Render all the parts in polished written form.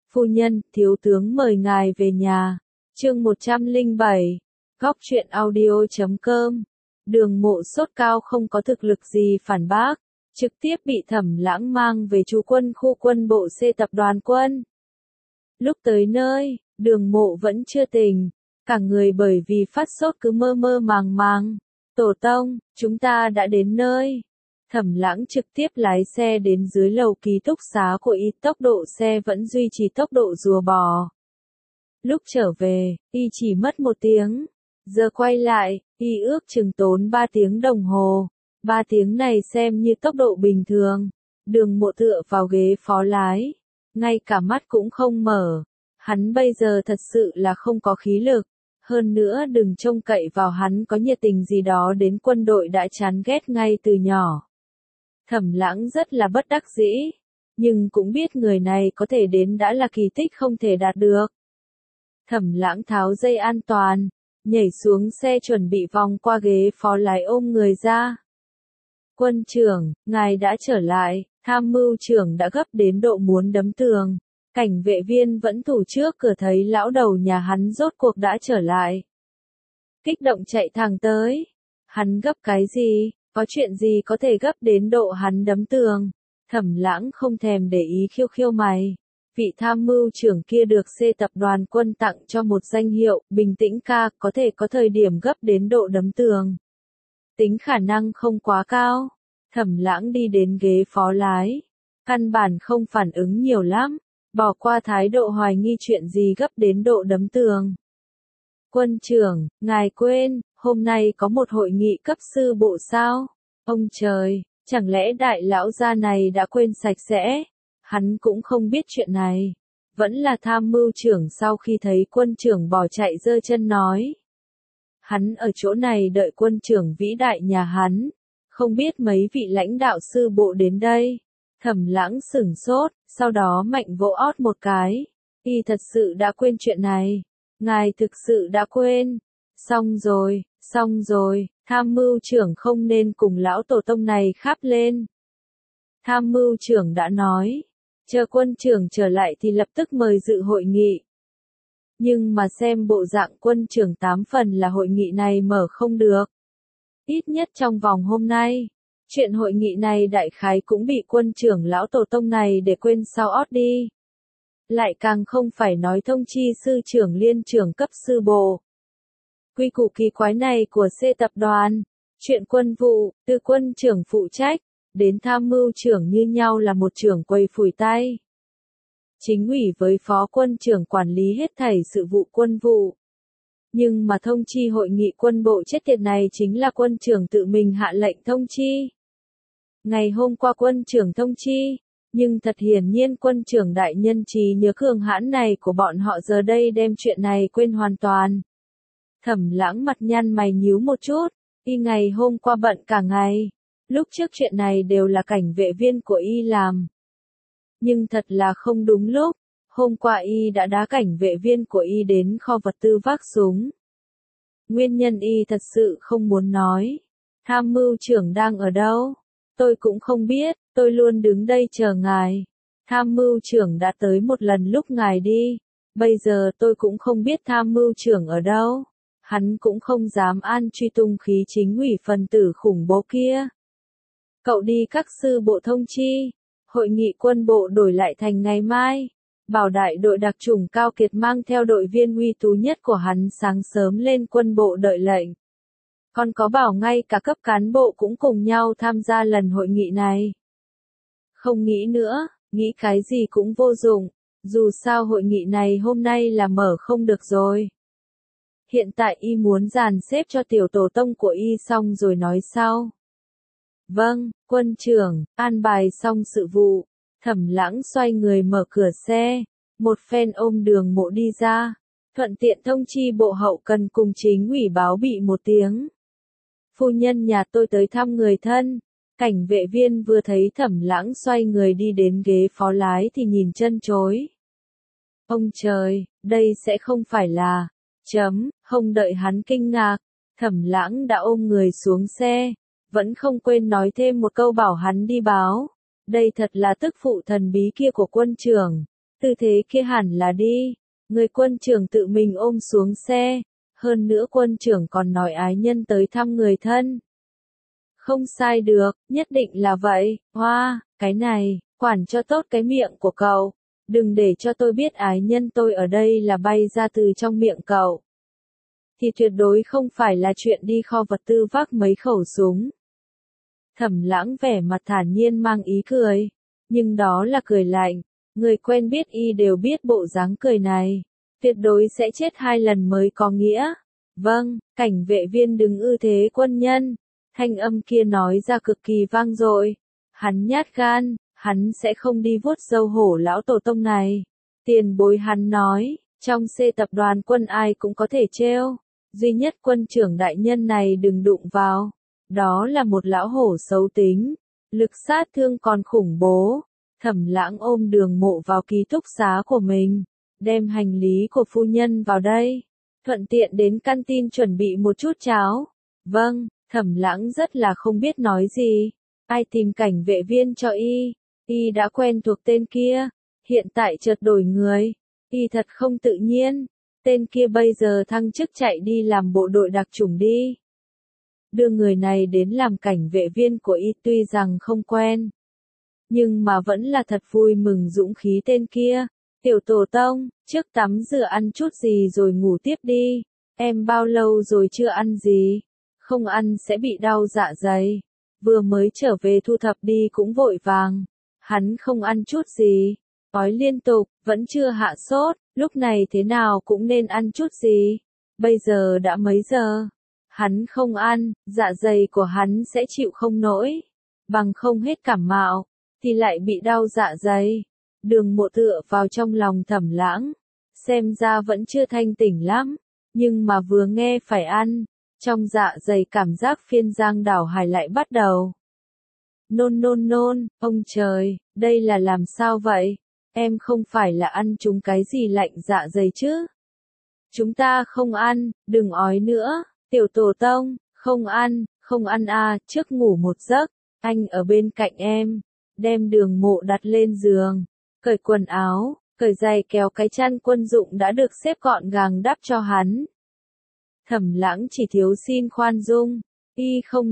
Phu nhân, thiếu tướng mời ngài về nhà. Chương 107. Góc truyện audio.com. Đường Mộ sốt cao không có thực lực gì phản bác, trực tiếp bị Thẩm Lãng mang về trú quân khu quân bộ C tập đoàn quân. Lúc tới nơi, Đường Mộ vẫn chưa tỉnh, cả người bởi vì phát sốt cứ mơ mơ màng màng. Tổ tông, chúng ta đã đến nơi. Thẩm Lãng trực tiếp lái xe đến dưới lầu ký túc xá của y, tốc độ xe vẫn duy trì tốc độ rùa bò. Lúc trở về, y chỉ mất 1 tiếng. Giờ quay lại, y ước chừng tốn 3 tiếng đồng hồ. 3 tiếng này xem như tốc độ bình thường. Đường Mộ tựa vào ghế phó lái, ngay cả mắt cũng không mở. Hắn bây giờ thật sự là không có khí lực. Hơn nữa đừng trông cậy vào hắn có nhiệt tình gì đó đến quân đội đã chán ghét ngay từ nhỏ. Thẩm Lãng rất là bất đắc dĩ, nhưng cũng biết người này có thể đến đã là kỳ tích không thể đạt được. Thẩm Lãng tháo dây an toàn, nhảy xuống xe chuẩn bị vòng qua ghế phó lái ôm người ra. Quân trưởng, ngài đã trở lại, tham mưu trưởng đã gấp đến độ muốn đấm tường. Cảnh vệ viên vẫn thủ trước cửa thấy lão đầu nhà hắn rốt cuộc đã trở lại. Kích động chạy thẳng tới. Hắn gấp cái gì? Có chuyện gì có thể gấp đến độ hắn đấm tường? Thẩm Lãng không thèm để ý khiêu khiêu mày. Vị tham mưu trưởng kia được C tập đoàn quân tặng cho một danh hiệu, bình tĩnh ca, có thể có thời điểm gấp đến độ đấm tường. Tính khả năng không quá cao. Thẩm Lãng đi đến ghế phó lái. Căn bản không phản ứng nhiều lắm, bỏ qua thái độ hoài nghi chuyện gì gấp đến độ đấm tường. Quân trưởng, ngài quên, hôm nay có một hội nghị cấp sư bộ sao? Ông trời, chẳng lẽ đại lão gia này đã quên sạch sẽ? Hắn cũng không biết chuyện này. Vẫn là tham mưu trưởng sau khi thấy quân trưởng bỏ chạy giơ chân nói. Hắn ở chỗ này đợi quân trưởng vĩ đại nhà hắn. Không biết mấy vị lãnh đạo sư bộ đến đây. Thẩm Lãng sửng sốt, sau đó mạnh vỗ ót một cái. Y thật sự đã quên chuyện này. Ngài thực sự đã quên. Xong rồi, tham mưu trưởng không nên cùng lão tổ tông này kháp lên. Tham mưu trưởng đã nói, chờ quân trưởng trở lại thì lập tức mời dự hội nghị. Nhưng mà xem bộ dạng quân trưởng 8 phần là hội nghị này mở không được. Ít nhất trong vòng hôm nay, chuyện hội nghị này đại khái cũng bị quân trưởng lão tổ tông này để quên sau ót đi. Lại càng không phải nói thông chi sư trưởng liên trưởng cấp sư bộ. Quy củ kỳ quái này của C tập đoàn, chuyện quân vụ, từ quân trưởng phụ trách, đến tham mưu trưởng như nhau là một trưởng quầy phủi tay. Chính ủy với phó quân trưởng quản lý hết thảy sự vụ quân vụ. Nhưng mà thông chi hội nghị quân bộ chết tiệt này chính là quân trưởng tự mình hạ lệnh thông chi. Ngày hôm qua quân trưởng thông chi, nhưng thật hiển nhiên quân trưởng đại nhân trí nhớ cường hãn này của bọn họ giờ đây đem chuyện này quên hoàn toàn. Thẩm Lãng mặt nhăn mày nhíu một chút, y ngày hôm qua bận cả ngày. Lúc trước chuyện này đều là cảnh vệ viên của y làm. Nhưng thật là không đúng lúc, hôm qua y đã đá cảnh vệ viên của y đến kho vật tư vác súng. Nguyên nhân y thật sự không muốn nói. Tham mưu trưởng đang ở đâu? Tôi cũng không biết, tôi luôn đứng đây chờ ngài. Tham mưu trưởng đã tới một lần lúc ngài đi. Bây giờ tôi cũng không biết tham mưu trưởng ở đâu. Hắn cũng không dám an truy tung khí chính ủy phần tử khủng bố kia. Cậu đi các sư bộ thông chi. Hội nghị quân bộ đổi lại thành ngày mai. Bảo đại đội đặc chủng Cao Kiệt mang theo đội viên uy tú nhất của hắn sáng sớm lên quân bộ đợi lệnh. Còn có bảo ngay cả cấp cán bộ cũng cùng nhau tham gia lần hội nghị này. Không nghĩ nữa, nghĩ cái gì cũng vô dụng. Dù sao hội nghị này hôm nay là mở không được rồi. Hiện tại y muốn dàn xếp cho tiểu tổ tông của y xong rồi nói sau. Vâng, quân trưởng, an bài xong sự vụ. Thẩm Lãng xoay người mở cửa xe. Một phen ôm Đường Mộ đi ra. Thuận tiện thông chi bộ hậu cần cùng chính ủy báo bị 1 tiếng. Phu nhân nhà tôi tới thăm người thân. Cảnh vệ viên vừa thấy Thẩm Lãng xoay người đi đến ghế phó lái thì nhìn chân chối. Ông trời, đây sẽ không phải là... Không đợi hắn kinh ngạc. Thẩm Lãng đã ôm người xuống xe. Vẫn không quên nói thêm một câu bảo hắn đi báo. Đây thật là tức phụ thần bí kia của quân trưởng. Tư thế kia hẳn là đi. Người quân trưởng tự mình ôm xuống xe. Hơn nữa quân trưởng còn nói ái nhân tới thăm người thân. Không sai được, nhất định là vậy. Hoa, cái này, quản cho tốt cái miệng của cậu. Đừng để cho tôi biết ái nhân tôi ở đây là bay ra từ trong miệng cậu. Thì tuyệt đối không phải là chuyện đi kho vật tư vác mấy khẩu súng. Thẩm Lãng vẻ mặt thản nhiên mang ý cười. Nhưng đó là cười lạnh. Người quen biết y đều biết bộ dáng cười này. Tuyệt đối sẽ chết 2 lần mới có nghĩa. Vâng, cảnh vệ viên đứng ư thế quân nhân. Thanh âm kia nói ra cực kỳ vang dội. Hắn nhát gan, hắn sẽ không đi vuốt râu hổ lão tổ tông này. Tiền bối hắn nói, trong C tập đoàn quân ai cũng có thể trêu. Duy nhất quân trưởng đại nhân này đừng đụng vào. Đó là một lão hổ xấu tính. Lực sát thương còn khủng bố. Thẩm Lãng ôm Đường Mộ vào ký túc xá của mình. Đem hành lý của phu nhân vào đây. Thuận tiện đến canteen chuẩn bị một chút cháo. Vâng, Thẩm Lãng rất là không biết nói gì. Ai tìm cảnh vệ viên cho y. Y đã quen thuộc tên kia. Hiện tại chợt đổi người. Y thật không tự nhiên. Tên kia bây giờ thăng chức chạy đi làm bộ đội đặc chủng đi. Đưa người này đến làm cảnh vệ viên của y tuy rằng không quen. Nhưng mà vẫn là thật vui mừng dũng khí tên kia. Tiểu tổ tông, trước tắm rửa ăn chút gì rồi ngủ tiếp đi. Em bao lâu rồi chưa ăn gì? Không ăn sẽ bị đau dạ dày. Vừa mới trở về thu thập đi cũng vội vàng. Hắn không ăn chút gì. Ói liên tục, vẫn chưa hạ sốt. Lúc này thế nào cũng nên ăn chút gì. Bây giờ đã mấy giờ? Hắn không ăn, dạ dày của hắn sẽ chịu không nổi. Bằng không hết cảm mạo, thì lại bị đau dạ dày. Đường Mộ tựa vào trong lòng Thẩm Lãng. Xem ra vẫn chưa thanh tỉnh lắm. Nhưng mà vừa nghe phải ăn. Trong dạ dày cảm giác phiên giang đảo hải lại bắt đầu. Nôn nôn nôn, ông trời, đây là làm sao vậy? Em không phải là ăn chúng cái gì lạnh dạ dày chứ? Chúng ta không ăn, đừng ói nữa. Tiểu tổ tông, không ăn à, trước ngủ một giấc. Anh ở bên cạnh em. Đem Đường Mộ đặt lên giường. Cởi quần áo, cởi giày kéo cái chăn quân dụng đã được xếp gọn gàng đắp cho hắn. Thẩm Lãng chỉ thiếu xin khoan dung. Y không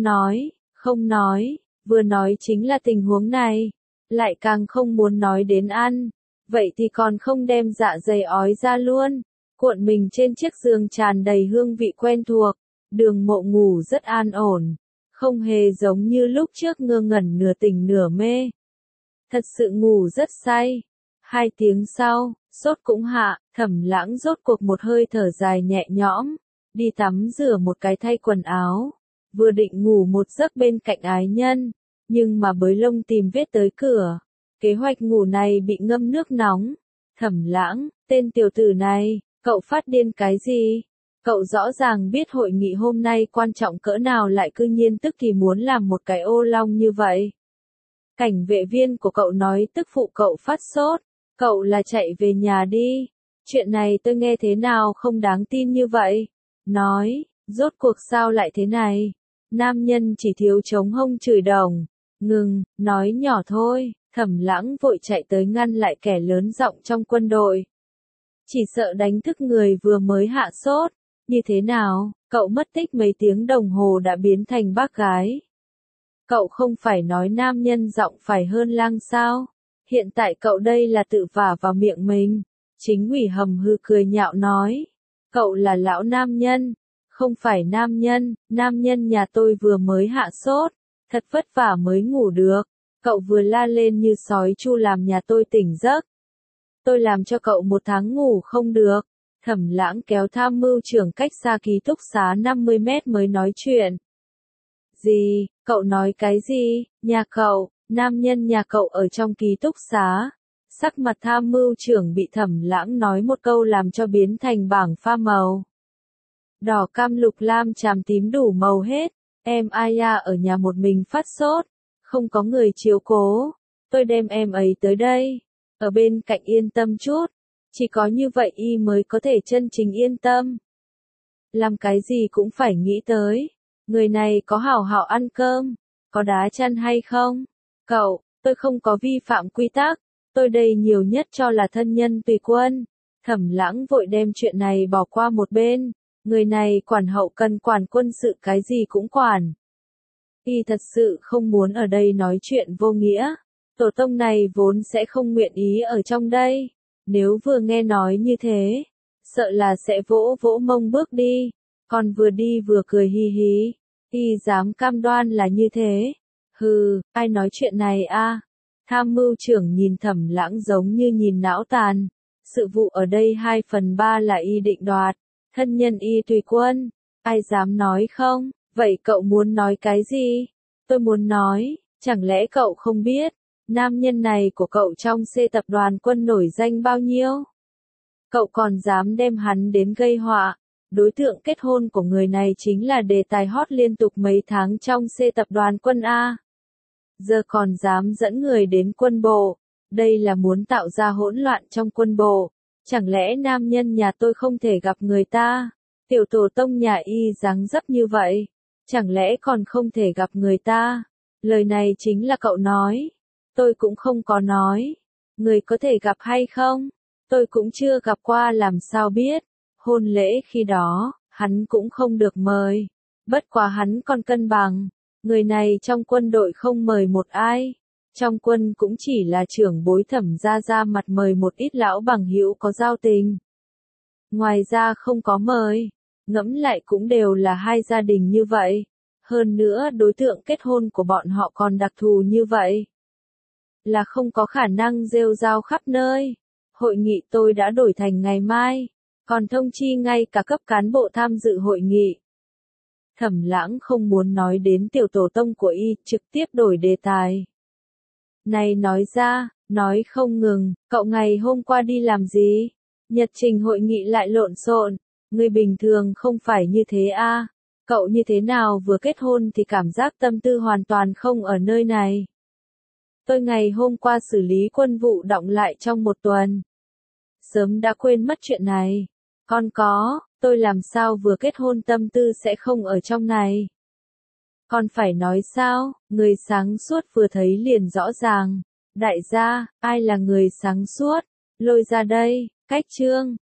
nói, vừa nói chính là tình huống này. Lại càng không muốn nói đến ăn. Vậy thì còn không đem dạ dày ói ra luôn. Cuộn mình trên chiếc giường tràn đầy hương vị quen thuộc. Đường Mộ ngủ rất an ổn. Không hề giống như lúc trước ngơ ngẩn nửa tỉnh nửa mê. Thật sự ngủ rất say. 2 tiếng sau, sốt cũng hạ, Thẩm Lãng rốt cuộc một hơi thở dài nhẹ nhõm. Đi tắm rửa một cái thay quần áo. Vừa định ngủ một giấc bên cạnh ái nhân. Nhưng mà bới lông tìm vết tới cửa. Kế hoạch ngủ này bị ngâm nước nóng. Thẩm Lãng, tên tiểu tử này, cậu phát điên cái gì? Cậu rõ ràng biết hội nghị hôm nay quan trọng cỡ nào lại cư nhiên tức thì muốn làm một cái ô long như vậy. Cảnh vệ viên của cậu nói tức phụ cậu phát sốt. Cậu là chạy về nhà đi. Chuyện này tôi nghe thế nào không đáng tin như vậy. Nói, rốt cuộc sao lại thế này? Nam nhân chỉ thiếu chống hông chửi đồng. Ngừng, nói nhỏ thôi. Thẩm Lãng vội chạy tới ngăn lại kẻ lớn giọng trong quân đội. Chỉ sợ đánh thức người vừa mới hạ sốt. Như thế nào, cậu mất tích mấy tiếng đồng hồ đã biến thành bác gái. Cậu không phải nói nam nhân giọng phải hơn lang sao? Hiện tại cậu đây là tự vả vào miệng mình. Chính ủy hầm hư cười nhạo nói. Cậu là lão nam nhân. Không phải nam nhân nhà tôi vừa mới hạ sốt. Thật vất vả mới ngủ được. Cậu vừa la lên như sói chu làm nhà tôi tỉnh giấc. Tôi làm cho cậu 1 tháng ngủ không được. Thẩm Lãng kéo tham mưu trưởng cách xa ký túc xá 50 mét mới nói chuyện. Gì, cậu nói cái gì, nhà cậu, nam nhân nhà cậu ở trong ký túc xá. Sắc mặt tham mưu trưởng bị Thẩm Lãng nói một câu làm cho biến thành bảng pha màu. Đỏ cam lục lam chàm tím đủ màu hết. Em Aya ở nhà một mình phát sốt. Không có người chiếu cố. Tôi đem em ấy tới đây. Ở bên cạnh yên tâm chút. Chỉ có như vậy y mới có thể chân chính yên tâm. Làm cái gì cũng phải nghĩ tới. Người này có hảo hảo ăn cơm. Có đá chăn hay không? Cậu, tôi không có vi phạm quy tắc. Tôi đây nhiều nhất cho là thân nhân tùy quân. Thẩm Lãng vội đem chuyện này bỏ qua một bên. Người này quản hậu cần quản quân sự cái gì cũng quản. Y thật sự không muốn ở đây nói chuyện vô nghĩa. Tổ tông này vốn sẽ không nguyện ý ở trong đây. Nếu vừa nghe nói như thế, sợ là sẽ vỗ vỗ mông bước đi. Còn vừa đi vừa cười hi hí. Y dám cam đoan là như thế. Hừ, ai nói chuyện này a? Tham mưu trưởng nhìn Thẩm Lãng giống như nhìn não tàn. Sự vụ ở đây 2/3 là y định đoạt. Thân nhân y tùy quân. Ai dám nói không? Vậy cậu muốn nói cái gì? Tôi muốn nói, chẳng lẽ cậu không biết, nam nhân này của cậu trong C tập đoàn quân nổi danh bao nhiêu? Cậu còn dám đem hắn đến gây họa. Đối tượng kết hôn của người này chính là đề tài hot liên tục mấy tháng trong C tập đoàn quân A. Giờ còn dám dẫn người đến quân bộ. Đây là muốn tạo ra hỗn loạn trong quân bộ. Chẳng lẽ nam nhân nhà tôi không thể gặp người ta? Tiểu tổ tông nhà y dáng dấp như vậy. Chẳng lẽ còn không thể gặp người ta? Lời này chính là cậu nói. Tôi cũng không có nói. Người có thể gặp hay không? Tôi cũng chưa gặp qua làm sao biết. Hôn lễ khi đó, hắn cũng không được mời. Bất quá hắn còn cân bằng. Người này trong quân đội không mời một ai. Trong quân cũng chỉ là trưởng bối Thẩm gia ra mặt mời một ít lão bằng hữu có giao tình. Ngoài ra không có mời. Ngẫm lại cũng đều là hai gia đình như vậy. Hơn nữa đối tượng kết hôn của bọn họ còn đặc thù như vậy. Là không có khả năng rêu rao khắp nơi. Hội nghị tôi đã đổi thành ngày mai. Còn thông chi ngay cả cấp cán bộ tham dự hội nghị. Thẩm Lãng không muốn nói đến tiểu tổ tông của y, trực tiếp đổi đề tài. Này nói ra, nói không ngừng, cậu ngày hôm qua đi làm gì? Nhật trình hội nghị lại lộn xộn. Người bình thường không phải như thế a. Cậu như thế nào vừa kết hôn thì cảm giác tâm tư hoàn toàn không ở nơi này. Tôi ngày hôm qua xử lý quân vụ đọng lại trong một tuần. Sớm đã quên mất chuyện này. Còn có, tôi làm sao vừa kết hôn tâm tư sẽ không ở trong này. Còn phải nói sao, người sáng suốt vừa thấy liền rõ ràng. Đại gia, ai là người sáng suốt? Lôi ra đây, cách chương.